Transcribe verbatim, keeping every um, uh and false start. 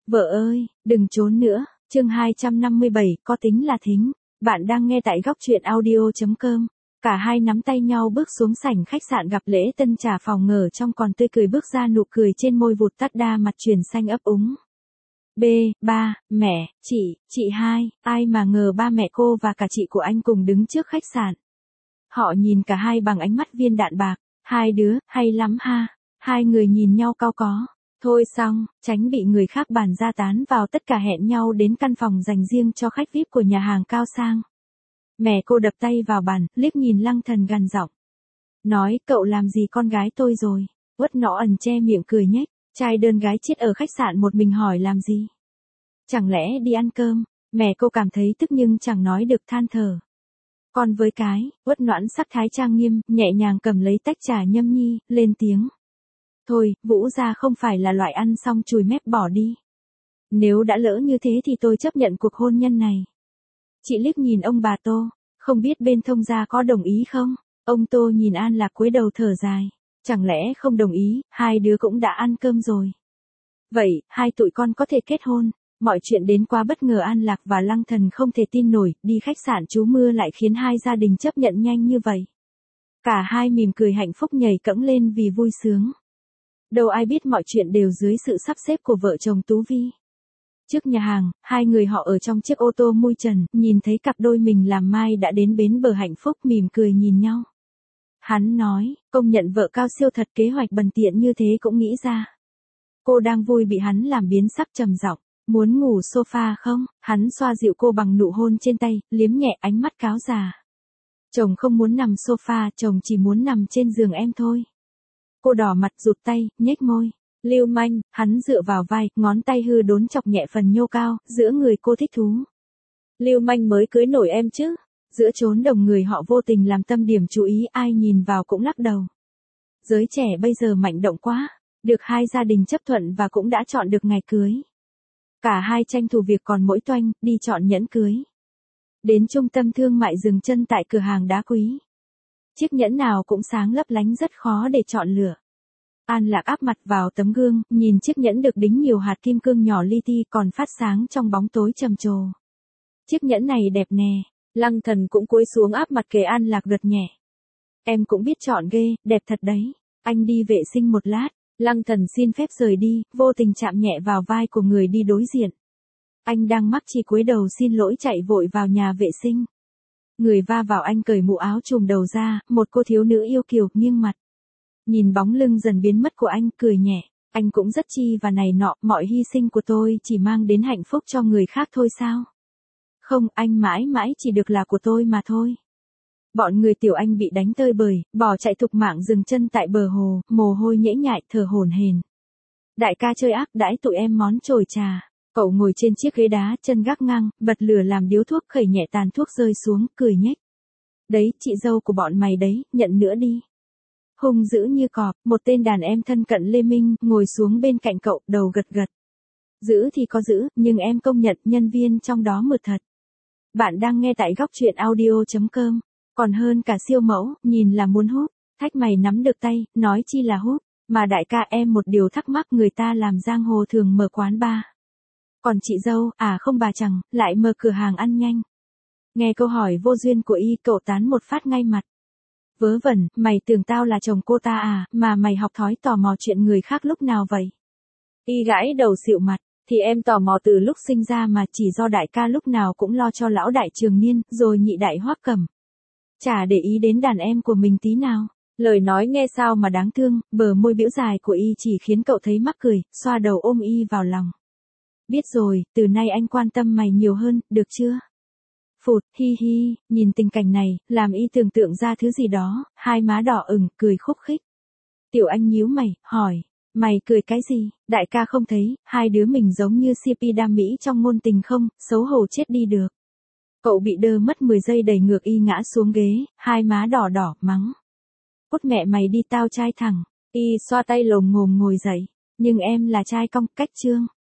Vợ ơi, đừng trốn nữa, chương hai trăm năm mươi bảy, có tính là thính. Bạn đang nghe tại góc truyện audio chấm com. Cả hai nắm tay nhau bước xuống sảnh khách sạn gặp Lễ Tân trả phòng ngờ trong còn tươi cười bước ra nụ cười trên môi vụt tắt đa mặt chuyển xanh ấp úng. B, ba, mẹ, chị, chị hai, ai mà ngờ ba mẹ cô và cả chị của anh cùng đứng trước khách sạn. Họ nhìn cả hai bằng ánh mắt viên đạn bạc, hai đứa, hay lắm ha, hai người nhìn nhau cau có. Thôi xong, tránh bị người khác bàn ra tán vào tất cả hẹn nhau đến căn phòng dành riêng cho khách vi ai pi của nhà hàng cao sang. Mẹ cô đập tay vào bàn, liếc nhìn Lăng Thần gằn giọng. Nói, cậu làm gì con gái tôi rồi? Uất Nõ ẩn che miệng cười nhếch, trai đơn gái chiết ở khách sạn một mình hỏi làm gì? Chẳng lẽ đi ăn cơm? Mẹ cô cảm thấy tức nhưng chẳng nói được than thở. Còn với cái, Uất Noãn sắc thái trang nghiêm, nhẹ nhàng cầm lấy tách trà nhâm nhi, lên tiếng. Thôi, Vũ gia không phải là loại ăn xong chùi mép bỏ đi. Nếu đã lỡ như thế thì tôi chấp nhận cuộc hôn nhân này. Chị liếc nhìn ông bà Tô, không biết bên thông gia có đồng ý không? Ông Tô nhìn An Lạc cúi đầu thở dài. Chẳng lẽ không đồng ý, hai đứa cũng đã ăn cơm rồi. Vậy, hai tụi con có thể kết hôn. Mọi chuyện đến quá bất ngờ An Lạc và Lăng Thần không thể tin nổi, đi khách sạn trú mưa lại khiến hai gia đình chấp nhận nhanh như vậy. Cả hai mỉm cười hạnh phúc nhảy cẫng lên vì vui sướng. Đâu ai biết mọi chuyện đều dưới sự sắp xếp của vợ chồng Tú Vi. Trước nhà hàng, hai người họ ở trong chiếc ô tô mui trần, nhìn thấy cặp đôi mình làm mai đã đến bến bờ hạnh phúc mỉm cười nhìn nhau. Hắn nói, công nhận vợ cao siêu thật, kế hoạch bần tiện như thế cũng nghĩ ra. Cô đang vui bị hắn làm biến sắc trầm giọng, muốn ngủ sofa không? Hắn xoa dịu cô bằng nụ hôn trên tay, liếm nhẹ ánh mắt cáo già. Chồng không muốn nằm sofa, chồng chỉ muốn nằm trên giường em thôi. Cô đỏ mặt rụt tay, nhếch môi. Lưu manh, hắn dựa vào vai, ngón tay hư đốn chọc nhẹ phần nhô cao, giữa người cô thích thú. Lưu manh mới cưới nổi em chứ. Giữa chốn đồng người họ vô tình làm tâm điểm chú ý, ai nhìn vào cũng lắc đầu. Giới trẻ bây giờ mạnh động quá, được hai gia đình chấp thuận và cũng đã chọn được ngày cưới. Cả hai tranh thủ việc còn mỗi toanh, đi chọn nhẫn cưới. Đến trung tâm thương mại dừng chân tại cửa hàng đá quý. Chiếc nhẫn nào cũng sáng lấp lánh rất khó để chọn lựa. An Lạc áp mặt vào tấm gương, nhìn chiếc nhẫn được đính nhiều hạt kim cương nhỏ li ti còn phát sáng trong bóng tối trầm trồ. Chiếc nhẫn này đẹp nè. Lăng Thần cũng cúi xuống áp mặt kề An Lạc gật nhẹ. Em cũng biết chọn ghê, đẹp thật đấy. Anh đi vệ sinh một lát. Lăng Thần xin phép rời đi, vô tình chạm nhẹ vào vai của người đi đối diện. Anh đang mắc chi cúi đầu xin lỗi chạy vội vào nhà vệ sinh. Người va vào anh cởi mũ áo trùm đầu ra, một cô thiếu nữ yêu kiều nghiêng mặt. Nhìn bóng lưng dần biến mất của anh, cười nhẹ. Anh cũng rất chi và này nọ, mọi hy sinh của tôi chỉ mang đến hạnh phúc cho người khác thôi sao? Không, anh mãi mãi chỉ được là của tôi mà thôi. Bọn người Tiểu Anh bị đánh tơi bời, bỏ chạy thục mạng dừng chân tại bờ hồ, mồ hôi nhễ nhại thở hổn hển. Đại ca chơi ác đãi tụi em món chổi trà. Cậu ngồi trên chiếc ghế đá, chân gác ngang, bật lửa làm điếu thuốc, khẩy nhẹ tàn thuốc rơi xuống, cười nhếch. Đấy, chị dâu của bọn mày đấy, nhận nữa đi. Hung dữ như cọp, một tên đàn em thân cận Lê Minh, ngồi xuống bên cạnh cậu, đầu gật gật. Giữ thì có giữ, nhưng em công nhận nhân viên trong đó mượt thật. Bạn đang nghe tại góc truyện audio chấm com. Còn hơn cả siêu mẫu, nhìn là muốn hút. Thách mày nắm được tay, nói chi là hút. Mà đại ca em một điều thắc mắc, người ta làm giang hồ thường mở quán bar. Còn chị dâu, à không bà chẳng, lại mở cửa hàng ăn nhanh. Nghe câu hỏi vô duyên của y, cậu tán một phát ngay mặt. Vớ vẩn, mày tưởng tao là chồng cô ta à, mà mày học thói tò mò chuyện người khác lúc nào vậy? Y gãi đầu xịu mặt, thì em tò mò từ lúc sinh ra mà, chỉ do đại ca lúc nào cũng lo cho lão đại Trường Niên, rồi nhị đại Hoắc Cẩm. Chả để ý đến đàn em của mình tí nào. Lời nói nghe sao mà đáng thương, bờ môi bĩu dài của y chỉ khiến cậu thấy mắc cười, xoa đầu ôm y vào lòng. Biết rồi, từ nay anh quan tâm mày nhiều hơn, được chưa? Phụt, hi hi, nhìn tình cảnh này, làm y tưởng tượng ra thứ gì đó, hai má đỏ ửng, cười khúc khích. Tiểu Anh nhíu mày, hỏi, mày cười cái gì? Đại ca không thấy, hai đứa mình giống như xê pê đam mỹ trong ngôn tình không, xấu hổ chết đi được. Cậu bị đơ mất mười giây đẩy ngược y ngã xuống ghế, hai má đỏ đỏ, mắng. Cút mẹ mày đi tao trai thẳng. Y xoa tay lồm ngồm ngồi dậy. Nhưng em là trai cong, cách trương.